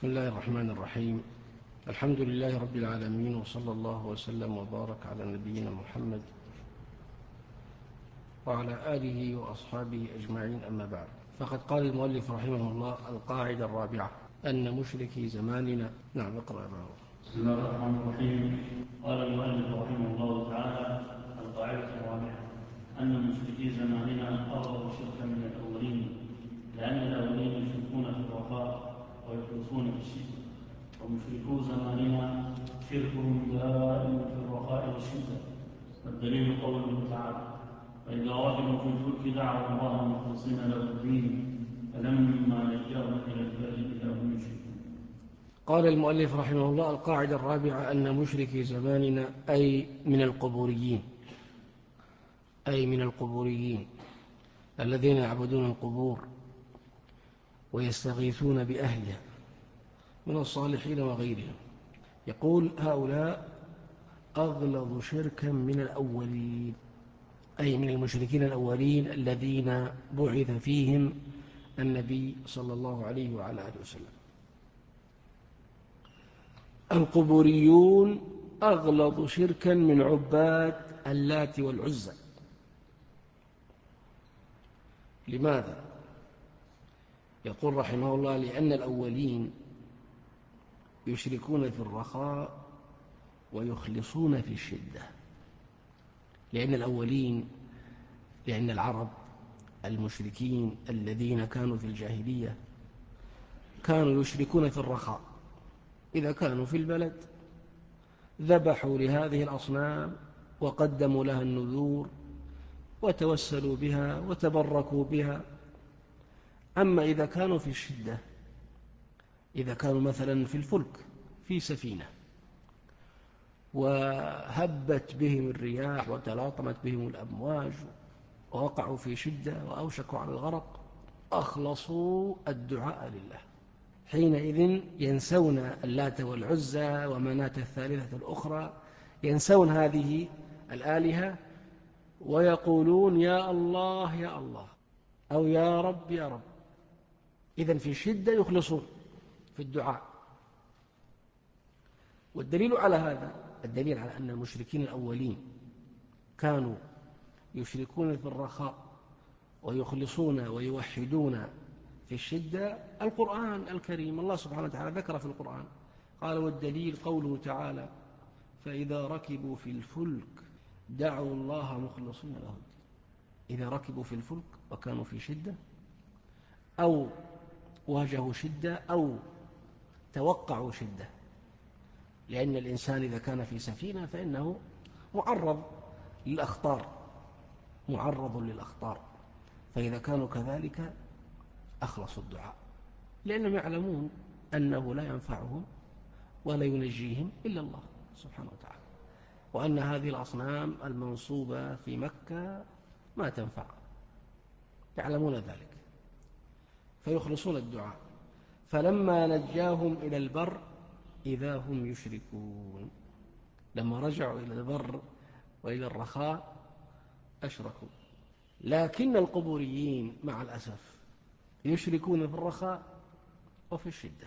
بسم الله الرحمن الرحيم. الحمد لله رب العالمين، وصلى الله وسلم وبارك على نبينا محمد وعلى آله وأصحابه أجمعين، أما بعد. فقد قال المؤلف رحمه الله: القاعدة الرابعة أن مشركي زماننا. نعم، اقرأ معه. بسم الله الرحمن الرحيم. قال المؤلف رحمه الله تعالى: القاعدة الرابعة أن مشركي زماننا أغلظ شركا من الأولين، لأن الأولين يشركون في الرخاء ويخلصون في الشدة، ومشركو زماننا شركهم دائم في الرخاء والشدة. والدليل قوله تعالى: فإذا ركبوا في الفلك دعوا الله مخلصين له الدين فلما نجاهم إلى البر إذا هم يشركون. قال المؤلف رحمه الله: القاعدة الرابعة أن مشركي زماننا أي من القبوريين الذين يعبدون القبور ويستغيثون بأهلها من الصالحين وغيرهم. يقول: هؤلاء أغلظ شركا من الأولين، أي من المشركين الأولين الذين بعث فيهم النبي صلى الله عليه وعلى آله وسلم. القبوريون أغلظ شركا من عباد اللات والعزى. لماذا؟ يقول رحمه الله: لأن الأولين يشركون في الرخاء ويخلصون في الشدة. لأن العرب المشركين الذين كانوا في الجاهلية كانوا يشركون في الرخاء. إذا كانوا في البلد ذبحوا لهذه الأصنام وقدموا لها النذور وتوسلوا بها وتبركوا بها. أما إذا كانوا في الشدة، إذا كانوا مثلا في الفلك في سفينة وهبت بهم الرياح وتلاطمت بهم الأمواج ووقعوا في شدة وأوشكوا على الغرق، أخلصوا الدعاء لله. حينئذ ينسون اللات والعزى ومناة الثالثة الأخرى، ينسون هذه الآلهة ويقولون: يا الله يا الله، أو يا رب يا رب. إذن في شدة يخلصون في الدعاء. والدليل على هذا، الدليل على أن المشركين الأولين كانوا يشركون في الرخاء ويخلصون ويوحدون في الشدة، القرآن الكريم. الله سبحانه وتعالى ذكر في القرآن، قال: والدليل قوله تعالى: فإذا ركبوا في الفلك دعوا الله مخلصين له الدين. إذا ركبوا في الفلك وكانوا في شدة أو واجهوا شدة أو توقعوا شدة، لأن الإنسان إذا كان في سفينة فإنه معرض للأخطار، فإذا كانوا كذلك أخلصوا الدعاء، لأنهم يعلمون أنه لا ينفعهم ولا ينجيهم إلا الله سبحانه وتعالى، وأن هذه الأصنام المنصوبة في مكة ما تنفع، يعلمون ذلك فيخلصون الدعاء. فلما نجاهم إلى البر إذا هم يشركون، لما رجعوا إلى البر وإلى الرخاء أشركوا. لكن القبوريين مع الأسف يشركون في الرخاء وفي الشدة.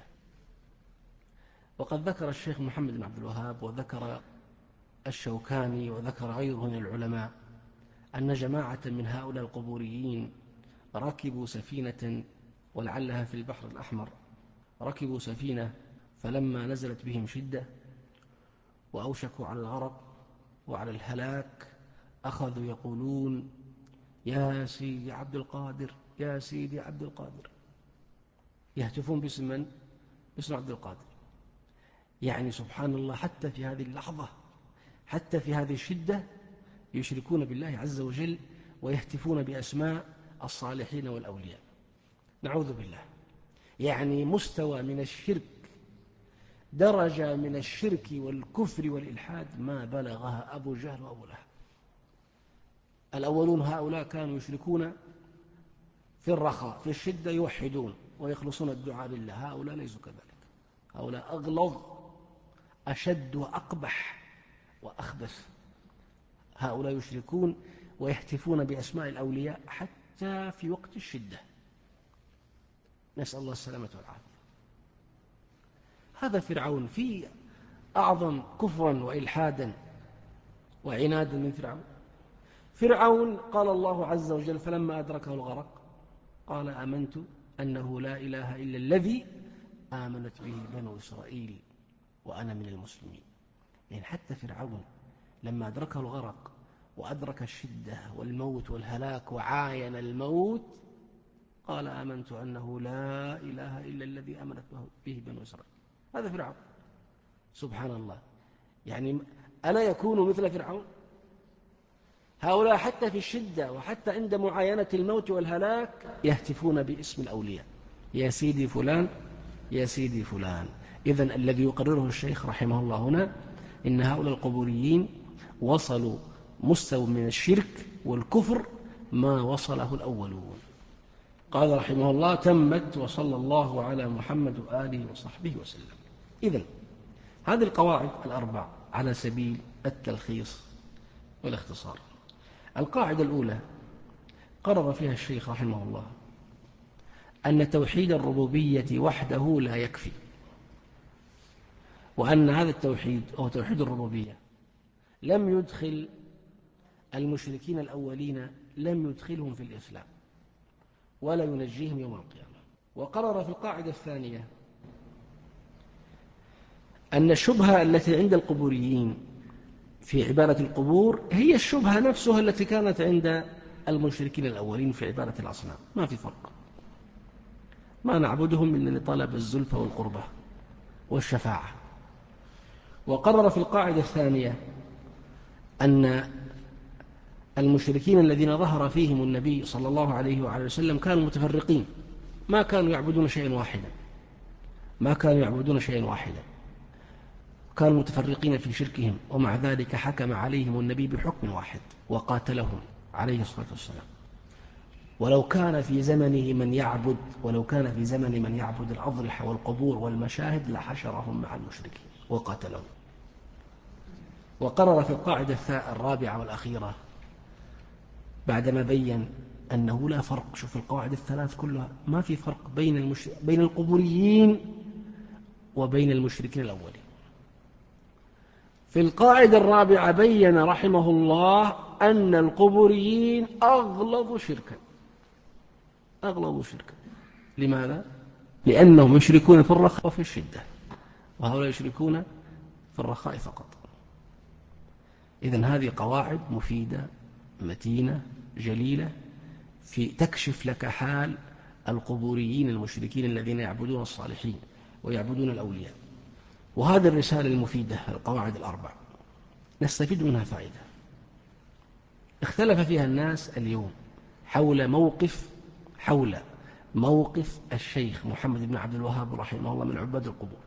وقد ذكر الشيخ محمد بن عبد الوهاب وذكر الشوكاني وذكر غيره من العلماء أن جماعة من هؤلاء القبوريين ركبوا سفينة، ولعلها في البحر الأحمر، ركبوا سفينة فلما نزلت بهم شدة وأوشكوا على الغرق وعلى الهلاك أخذوا يقولون: يا سيدي عبد القادر، يا سيدي عبد القادر، يهتفون باسم من؟ باسم عبد القادر. يعني سبحان الله، حتى في هذه اللحظة، حتى في هذه الشدة يشركون بالله عز وجل ويهتفون بأسماء الصالحين والأولياء. نعوذ بالله. يعني مستوى من الشرك، درجة من الشرك والكفر والإلحاد ما بلغها أبو جهل وأبو لهب. الأولون هؤلاء كانوا يشركون في الرخاء، في الشدة يوحدون ويخلصون الدعاء لله. هؤلاء ليسوا كذلك، هؤلاء أغلظ، أشد وأقبح وأخبث. هؤلاء يشركون ويهتفون بأسماء الأولياء حتى في وقت الشدة، نسأل الله السلامة والعافية. هذا فرعون في أعظم كفرا وإلحادا وعنادا من فرعون. فرعون قال الله عز وجل فلما أدركه الغرق قال آمنت أنه لا إله إلا الذي آمنت به بنو إسرائيل وأنا من المسلمين. يعني حتى فرعون لما أدركه الغرق وأدرك الشدة والموت والهلاك وعاين الموت قال آمنت أنه لا إله إلا الذي آمنت به بنو إسرائيل. هذا فرعون سبحان الله. يعني ألا يكون مثل فرعون؟ هؤلاء حتى في الشدة وحتى عند معاينة الموت والهلاك يهتفون باسم الأولياء، يا سيدي فلان يا سيدي فلان. إذن الذي يقرره الشيخ رحمه الله هنا إن هؤلاء القبوريين وصلوا مستوى من الشرك والكفر ما وصله الأولون. قال رحمه الله تمت وصلى الله على محمد وآله وصحبه وسلم. إذن هذه القواعد الأربع على سبيل التلخيص والاختصار. القاعدة الأولى قرر فيها الشيخ رحمه الله أن توحيد الربوبية وحده لا يكفي، وأن هذا التوحيد أو توحيد الربوبية لم يدخل المشركين الأولين، لم يدخلهم في الإسلام ولا ينجيهم يوم القيامة. وقرر في القاعدة الثانية أن الشبهة التي عند القبوريين في عبادة القبور هي الشبهة نفسها التي كانت عند المشركين الأولين في عبادة الأصنام، ما في فرق. ما نعبدهم إلا لطلب الزلفى والقربة والشفاعة. وقرر في القاعدة الثانية أن المشركين الذين ظهر فيهم النبي صلى الله عليه وعلى وسلم كانوا متفرقين، ما كانوا يعبدون شيئا واحدا، كانوا متفرقين في شركهم، ومع ذلك حكم عليهم النبي بحكم واحد وقاتلهم عليه الصلاة والسلام. ولو كان في زمن من يعبد الأضرحة والقبور والمشاهد لحشرهم مع المشركين وقاتلهم. وقرر في القاعدة الرابعة والأخيرة بعدما بين أنه لا فرق، شوف القواعد الثلاث كلها ما في فرق بين القبوريين وبين المشركين الأولين. في القاعدة الرابعة بين رحمه الله أن القبوريين أغلظ شركا. لماذا؟ لأنهم يشركون في الرخاء وفي الشدة، وهؤلاء يشركون في الرخاء فقط. إذن هذه قواعد مفيدة متينة جليلة في تكشف لك حال القبوريين المشركين الذين يعبدون الصالحين ويعبدون الأولياء. وهذه الرسالة المفيدة القواعد الأربع نستفيد منها فائدة. اختلف فيها الناس اليوم حول موقف الشيخ محمد بن عبد الوهاب رحمه الله من عباد القبور،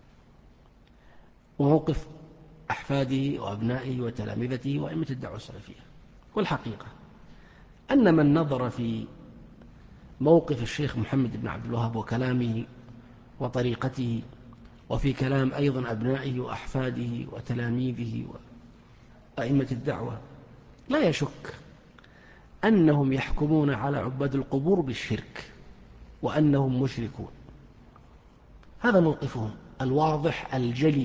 وموقف أحفاده وأبنائه وتلامذته وأئمة الدعوة السلفية. والحقيقة أن من نظر في موقف الشيخ محمد بن عبد الوهاب وكلامه وطريقته، وفي كلام أيضا أبنائه وأحفاده وتلاميذه وأئمة الدعوة، لا يشك أنهم يحكمون على عباد القبور بالشرك وأنهم مشركون. هذا موقفهم الواضح الجلي.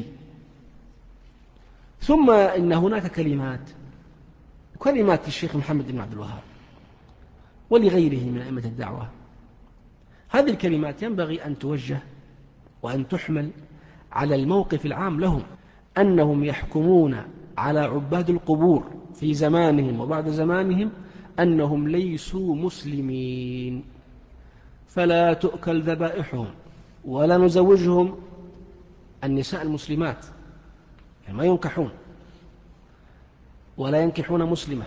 ثم إن هناك كلمات الشيخ محمد بن عبد الوهاب ولغيره من أئمة الدعوة، هذه الكلمات ينبغي أن توجه وأن تحمل على الموقف العام لهم، أنهم يحكمون على عباد القبور في زمانهم وبعد زمانهم أنهم ليسوا مسلمين، فلا تؤكل ذبائحهم ولا نزوجهم النساء المسلمات، يعني ما ينكحون ولا ينكحون مسلمة،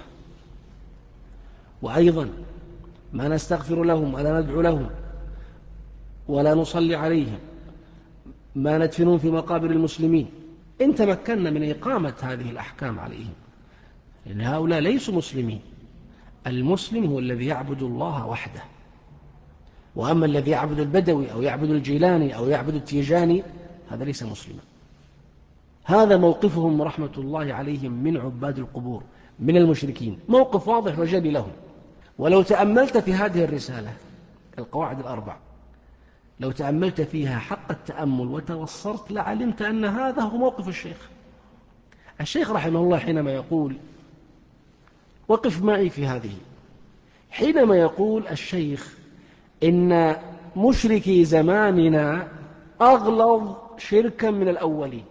وأيضا ما نستغفر لهم ولا ندعو لهم ولا نصلي عليهم، ما ندفنون في مقابر المسلمين. إن تمكنا من إقامة هذه الأحكام عليهم، لأن هؤلاء ليسوا مسلمين. المسلم هو الذي يعبد الله وحده، وأما الذي يعبد البدوي أو يعبد الجيلاني أو يعبد التيجاني هذا ليس مسلما. هذا موقفهم رحمة الله عليهم من عباد القبور من المشركين، موقف واضح وجلي لهم. ولو تأملت في هذه الرسالة القواعد الأربع لو تأملت فيها حق التأمل وتوصرت لعلمت أن هذا هو موقف الشيخ. الشيخ رحمه الله حينما يقول، وقف معي في هذه، حينما يقول الشيخ إن مشركي زماننا أغلظ شركا من الأولين،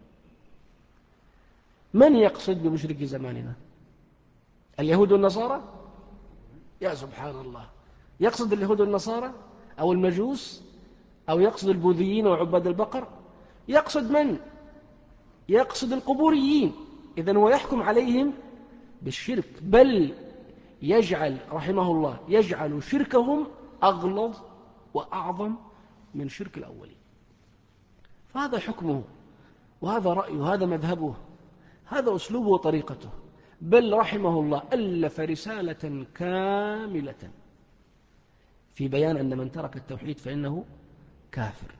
من يقصد بمشركي زماننا؟ اليهود والنصارى؟ يا سبحان الله، يقصد اليهود والنصارى أو المجوس أو يقصد البوذيين وعباد البقر؟ يقصد من؟ يقصد القبوريين. إذن هو يحكم عليهم بالشرك، بل يجعل رحمه الله يجعل شركهم أغلظ وأعظم من شرك الأولين. فهذا حكمه وهذا رأيه وهذا مذهبه، هذا أسلوبه وطريقته. بل رحمه الله ألف رسالة كاملة في بيان أن من ترك التوحيد فإنه كافر،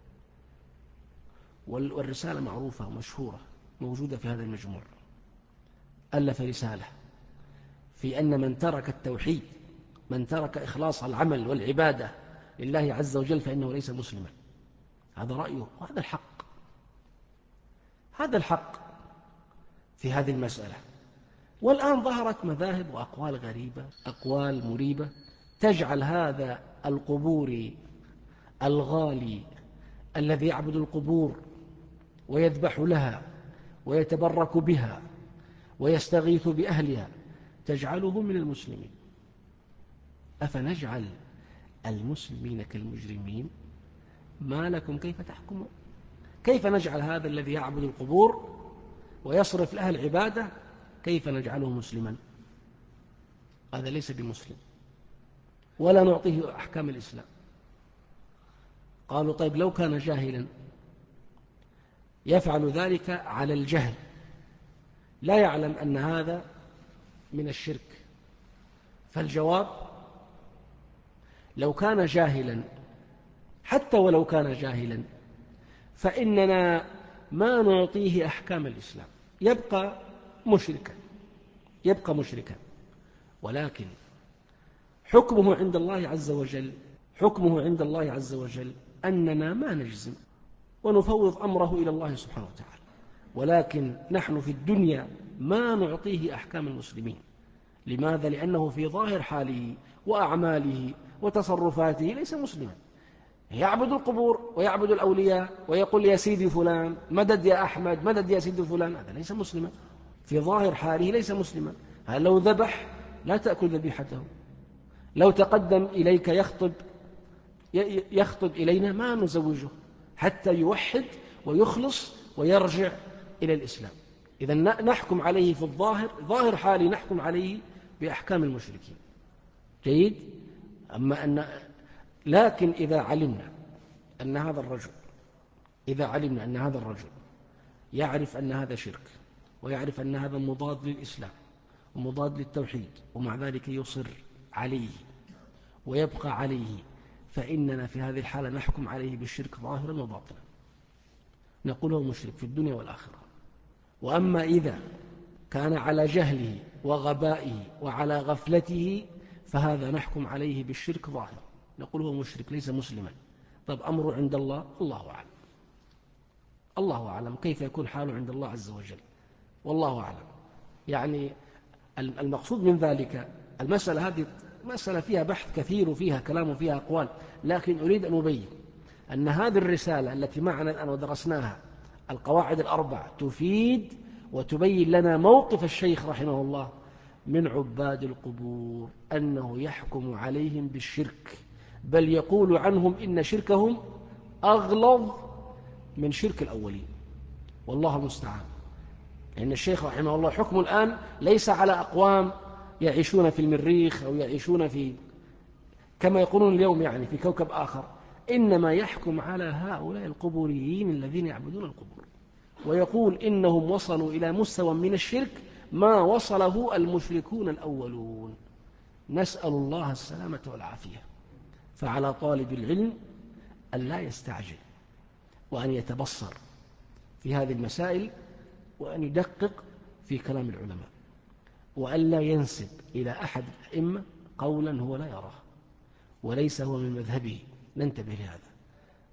والرسالة معروفة ومشهورة موجودة في هذا المجموع. ألف رسالة في أن من ترك التوحيد، من ترك إخلاص العمل والعبادة لله عز وجل فإنه ليس مسلما. هذا رأيه وهذا الحق، هذا الحق في هذه المسألة. والآن ظهرت مذاهب وأقوال غريبة، أقوال مريبة تجعل هذا القبوري الغالي الذي يعبد القبور ويذبح لها ويتبرك بها ويستغيث بأهلها تجعله من المسلمين. أفنجعل المسلمين كالمجرمين؟ ما لكم كيف تحكمون؟ كيف نجعل هذا الذي يعبد القبور ويصرف لها العبادة كيف نجعله مسلما؟ هذا ليس بمسلم ولا نعطيه أحكام الإسلام. قالوا طيب لو كان جاهلا يفعل ذلك على الجهل، لا يعلم أن هذا من الشرك، فالجواب لو كان جاهلا، حتى ولو كان جاهلا، فإننا ما نعطيه أحكام الإسلام، يبقى مشركا، يبقى مشركا. ولكن حكمه عند الله عز وجل، حكمه عند الله عز وجل أننا ما نجزم ونفوض أمره إلى الله سبحانه وتعالى. ولكن نحن في الدنيا ما نعطيه أحكام المسلمين. لماذا؟ لأنه في ظاهر حاله وأعماله وتصرفاته ليس مسلما، يعبد القبور ويعبد الأولياء ويقول يا سيدي فلان مدد يا أحمد مدد يا سيدي فلان، هذا ليس مسلما، في ظاهر حاله ليس مسلما. لو ذبح لا تأكل ذبيحته، لو تقدم إليك يخطب إلينا ما نزوجه حتى يوحد ويخلص ويرجع إلى الإسلام. إذن نحكم عليه في الظاهر، ظاهر حالي نحكم عليه بأحكام المشركين. جيد. لكن إذا علمنا أن هذا الرجل يعرف أن هذا شرك ويعرف أن هذا مضاد للإسلام ومضاد للتوحيد ومع ذلك يصر عليه ويبقى عليه، فإننا في هذه الحالة نحكم عليه بالشرك ظاهرا وباطنا، نقول هو مشرك في الدنيا والآخرة. وأما إذا كان على جهله وغبائه وعلى غفلته فهذا نحكم عليه بالشرك ظاهرا، نقول هو مشرك ليس مسلما. طب أمره عند الله، الله أعلم، الله أعلم كيف يكون حاله عند الله عز وجل، والله أعلم. يعني المقصود من ذلك المسألة هذه مسألة فيها بحث كثير وفيها كلام وفيها أقوال، لكن أريد أن أبين أن هذه الرسالة التي معنا الآن ودرسناها القواعد الأربع تفيد وتبين لنا موقف الشيخ رحمه الله من عباد القبور، أنه يحكم عليهم بالشرك، بل يقول عنهم إن شركهم أغلظ من شرك الأولين، والله المستعان. لأن الشيخ رحمه الله حكم الآن ليس على أقوام يعيشون في المريخ أو يعيشون في كما يقولون اليوم يعني في كوكب آخر، إنما يحكم على هؤلاء القبوريين الذين يعبدون القبور، ويقول إنهم وصلوا إلى مستوى من الشرك ما وصله المشركون الأولون. نسأل الله السلامة والعافية. فعلى طالب العلم أن لا يستعجل وأن يتبصر في هذه المسائل وأن يدقق في كلام العلماء، وأن لا ينسب إلى أحد الأئمة قولا هو لا يراه وليس هو من مذهبه، ننتبه لهذا.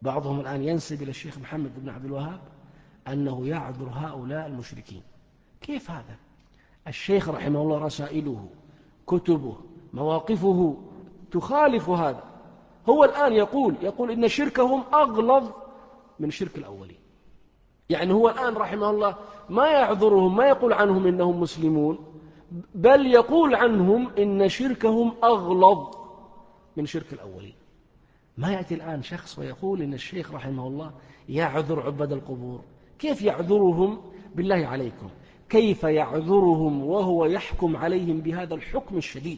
بعضهم الآن ينسب إلى الشيخ محمد بن عبد الوهاب أنه يعذر هؤلاء المشركين. كيف هذا؟ الشيخ رحمه الله رسائله، كتبه، مواقفه تخالف هذا. هو الآن يقول إن شركهم أغلظ من شرك الأولين. يعني هو الآن رحمه الله ما يعذرهم، ما يقول عنهم إنهم مسلمون، بل يقول عنهم إن شركهم أغلظ من شرك الأولين. ما يأتي الآن شخص ويقول إن الشيخ رحمه الله يعذر عباد القبور. كيف يعذرهم؟ بالله عليكم، كيف يعذرهم وهو يحكم عليهم بهذا الحكم الشديد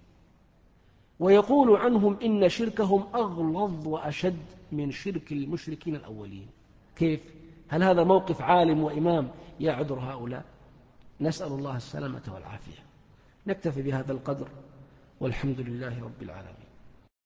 ويقول عنهم إن شركهم أغلظ وأشد من شرك المشركين الأولين؟ كيف؟ هل هذا موقف عالم وإمام يعذر هؤلاء؟ نسأل الله السلامة والعافية. نكتفي بهذا القدر، والحمد لله رب العالمين.